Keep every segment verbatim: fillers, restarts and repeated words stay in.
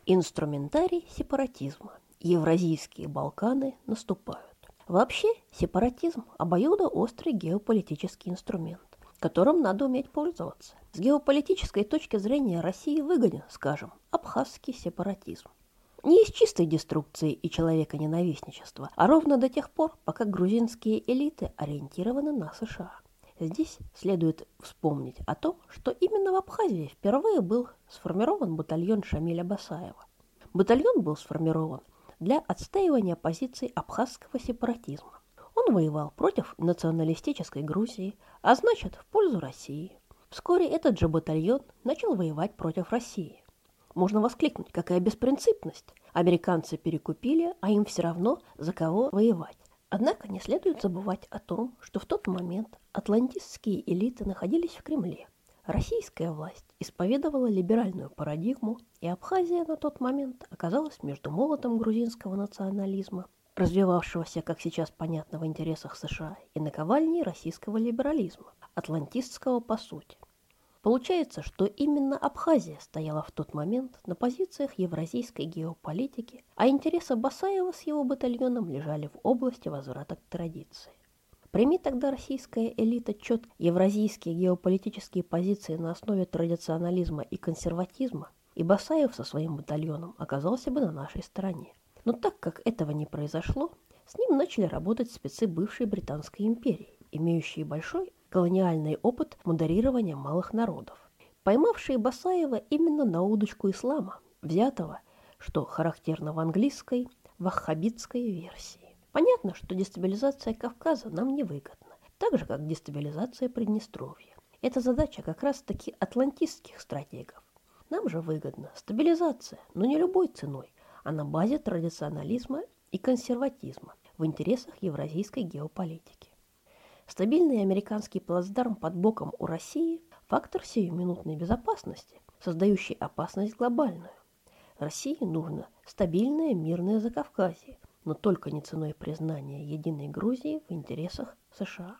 Инструментарий сепаратизма. Евразийские Балканы наступают. Вообще, сепаратизм – обоюдоострый геополитический инструмент, которым надо уметь пользоваться. С геополитической точки зрения России выгоден, скажем, абхазский сепаратизм. Не из чистой деструкции и человеконенавистничества, а ровно до тех пор, пока грузинские элиты ориентированы на США. Здесь следует вспомнить о том, что именно в Абхазии впервые был сформирован батальон Шамиля Басаева. Батальон был сформирован для отстаивания позиций абхазского сепаратизма. Он воевал против националистической Грузии, а значит, в пользу России. Вскоре этот же батальон начал воевать против России. Можно воскликнуть, какая беспринципность. Американцы перекупили, а им все равно за кого воевать. Однако не следует забывать о том, что в тот момент атлантистские элиты находились в Кремле. Российская власть исповедовала либеральную парадигму, и Абхазия на тот момент оказалась между молотом грузинского национализма, развивавшегося, как сейчас понятно, в интересах США, и наковальней российского либерализма, атлантистского по сути. Получается, что именно Абхазия стояла в тот момент на позициях евразийской геополитики, а интересы Басаева с его батальоном лежали в области возврата к традиции. Прими тогда российская элита чет евразийские геополитические позиции на основе традиционализма и консерватизма, и Басаев со своим батальоном оказался бы на нашей стороне. Но так как этого не произошло, с ним начали работать спецы бывшей Британской империи, имеющие большой колониальный опыт модерирования малых народов, поймавшие Басаева именно на удочку ислама, взятого, что характерно в английской, ваххабитской версии. Понятно, что дестабилизация Кавказа нам невыгодна, так же, как дестабилизация Приднестровья. Это задача как раз-таки атлантистских стратегов. Нам же выгодна стабилизация, но не любой ценой, а на базе традиционализма и консерватизма в интересах евразийской геополитики. Стабильный американский плацдарм под боком у России – фактор сиюминутной безопасности, создающий опасность глобальную. России нужно стабильное мирное Закавказье, но только не ценой признания единой Грузии в интересах США.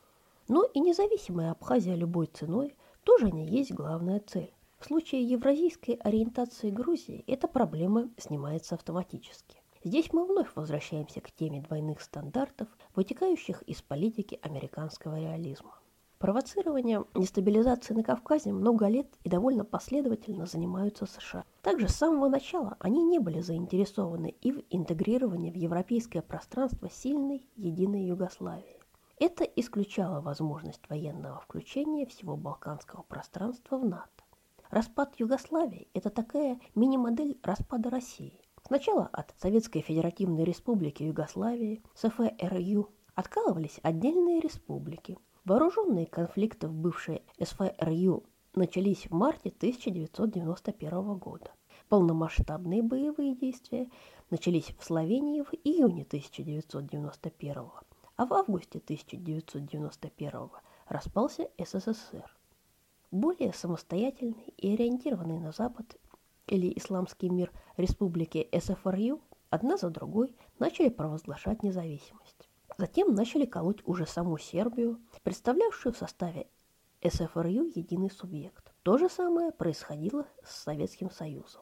Но и независимая Абхазия любой ценой тоже не есть главная цель. В случае евразийской ориентации Грузии эта проблема снимается автоматически. Здесь мы вновь возвращаемся к теме двойных стандартов, вытекающих из политики американского реализма. Провоцированием дестабилизации на Кавказе много лет и довольно последовательно занимаются США. Также с самого начала они не были заинтересованы и в интегрировании в европейское пространство сильной единой Югославии. Это исключало возможность военного включения всего балканского пространства в НАТО. Распад Югославии – это такая мини-модель распада России. Сначала от Советской Федеративной Республики Югославии, СФРЮ, откалывались отдельные республики. Вооруженные конфликты в бывшей СФРЮ начались в марте тысяча девятьсот девяносто первого года. Полномасштабные боевые действия начались в Словении в июне тысяча девятьсот девяносто первого, а в августе тысяча девятьсот девяносто первого распался СССР. Более самостоятельный и ориентированный на Запад или исламский мир республики СФРЮ одна за другой начали провозглашать независимость. Затем начали колоть уже саму Сербию, представлявшую в составе СФРЮ единый субъект. То же самое происходило с Советским Союзом.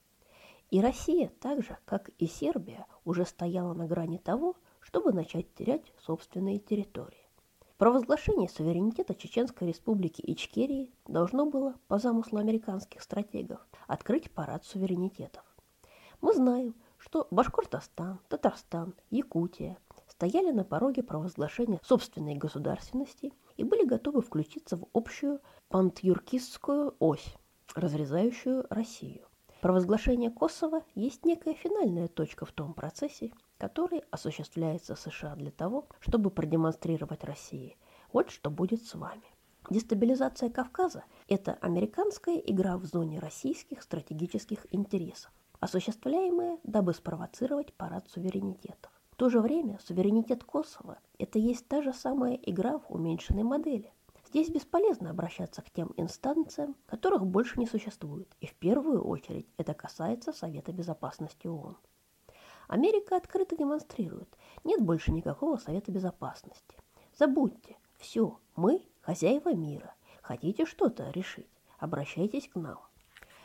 И Россия, так же, как и Сербия, уже стояла на грани того, чтобы начать терять собственные территории. Провозглашение суверенитета Чеченской республики Ичкерии должно было, по замыслу американских стратегов, открыть парад суверенитетов. Мы знаем, что Башкортостан, Татарстан, Якутия стояли на пороге провозглашения собственной государственности и были готовы включиться в общую пантюркистскую ось, разрезающую Россию. Провозглашение Косово есть некая финальная точка в том процессе, который осуществляется США для того, чтобы продемонстрировать России: вот что будет с вами. Дестабилизация Кавказа – это американская игра в зоне российских стратегических интересов, осуществляемая, дабы спровоцировать парад суверенитетов. В то же время суверенитет Косово – это есть та же самая игра в уменьшенной модели. Здесь бесполезно обращаться к тем инстанциям, которых больше не существует, и в первую очередь это касается Совета Безопасности ООН. Америка открыто демонстрирует: нет больше никакого Совета Безопасности. Забудьте, все, мы хозяева мира. Хотите что-то решить? Обращайтесь к нам.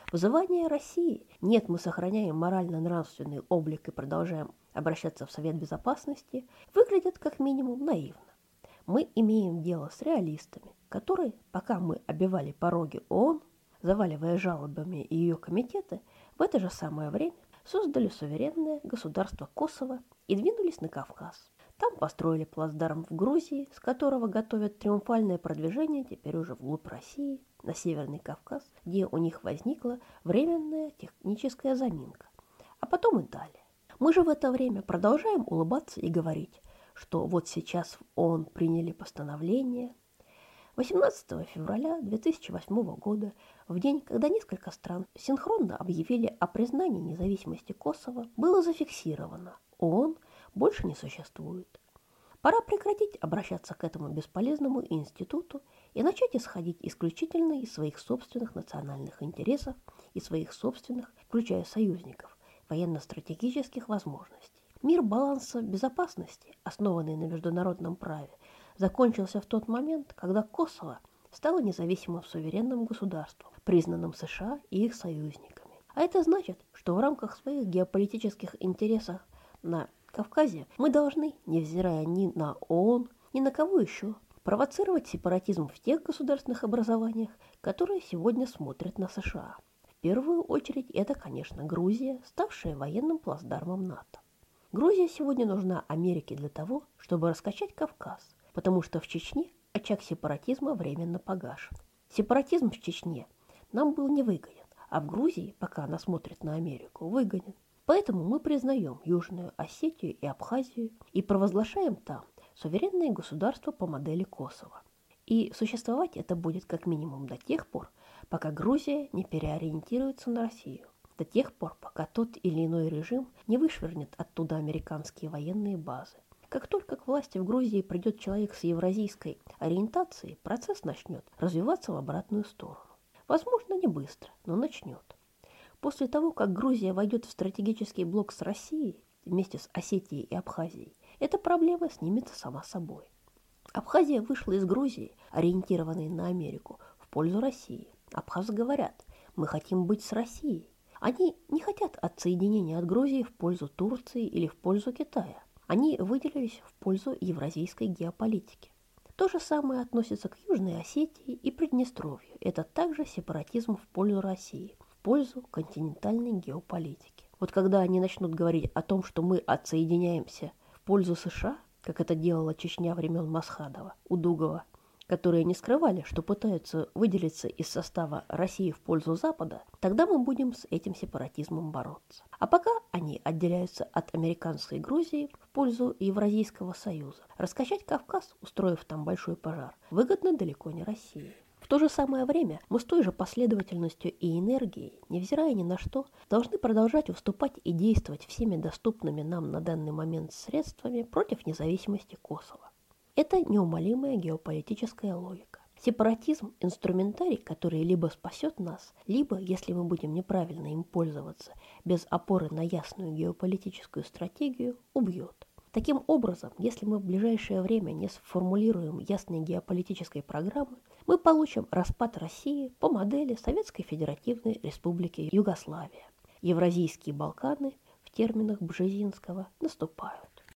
Вызывание России «нет, мы сохраняем морально-нравственный облик и продолжаем обращаться в Совет Безопасности» выглядят как минимум наивно. Мы имеем дело с реалистами, которые, пока мы обивали пороги ООН, заваливая жалобами ее комитеты, в это же самое время создали суверенное государство Косово и двинулись на Кавказ. Там построили плацдарм в Грузии, с которого готовят триумфальное продвижение теперь уже вглубь России, на Северный Кавказ, где у них возникла временная техническая заминка, а потом и далее. Мы же в это время продолжаем улыбаться и говорить, что вот сейчас в ООН приняли постановление. восемнадцатого февраля две тысячи восьмого года, в день, когда несколько стран синхронно объявили о признании независимости Косово, было зафиксировано: ООН больше не существует. Пора прекратить обращаться к этому бесполезному институту и начать исходить исключительно из своих собственных национальных интересов и своих собственных, включая союзников, военно-стратегических возможностей. Мир баланса безопасности, основанный на международном праве, закончился в тот момент, когда Косово стало независимым суверенным государством, признанным США и их союзниками. А это значит, что в рамках своих геополитических интересов на Кавказе мы должны, невзирая ни на ООН, ни на кого еще, провоцировать сепаратизм в тех государственных образованиях, которые сегодня смотрят на США. В первую очередь это, конечно, Грузия, ставшая военным плацдармом НАТО. Грузия сегодня нужна Америке для того, чтобы раскачать Кавказ, потому что в Чечне очаг сепаратизма временно погашен. Сепаратизм в Чечне нам был невыгоден, а в Грузии, пока она смотрит на Америку, выгоден. Поэтому мы признаем Южную Осетию и Абхазию и провозглашаем там суверенное государство по модели Косово. И существовать это будет как минимум до тех пор, пока Грузия не переориентируется на Россию, до тех пор, пока тот или иной режим не вышвырнет оттуда американские военные базы. Как только к власти в Грузии придет человек с евразийской ориентацией, процесс начнет развиваться в обратную сторону. Возможно, не быстро, но начнет. После того, как Грузия войдет в стратегический блок с Россией вместе с Осетией и Абхазией, эта проблема снимется сама собой. Абхазия вышла из Грузии, ориентированной на Америку, в пользу России. Абхазы говорят: мы хотим быть с Россией. Они не хотят отсоединения от Грузии в пользу Турции или в пользу Китая. Они выделились в пользу евразийской геополитики. То же самое относится к Южной Осетии и Приднестровью. Это также сепаратизм в пользу России, в пользу континентальной геополитики. Вот когда они начнут говорить о том, что мы отсоединяемся в пользу США, как это делала Чечня времен Масхадова, Удугова, которые не скрывали, что пытаются выделиться из состава России в пользу Запада, тогда мы будем с этим сепаратизмом бороться. А пока они отделяются от американской Грузии в пользу Евразийского союза. Раскачать Кавказ, устроив там большой пожар, выгодно далеко не России. В то же самое время мы с той же последовательностью и энергией, невзирая ни на что, должны продолжать выступать и действовать всеми доступными нам на данный момент средствами против независимости Косово. Это неумолимая геополитическая логика. Сепаратизм – инструментарий, который либо спасет нас, либо, если мы будем неправильно им пользоваться, без опоры на ясную геополитическую стратегию, убьет. Таким образом, если мы в ближайшее время не сформулируем ясной геополитической программы, мы получим распад России по модели Советской Федеративной Республики Югославия. Евразийские Балканы в терминах Бжезинского наступают.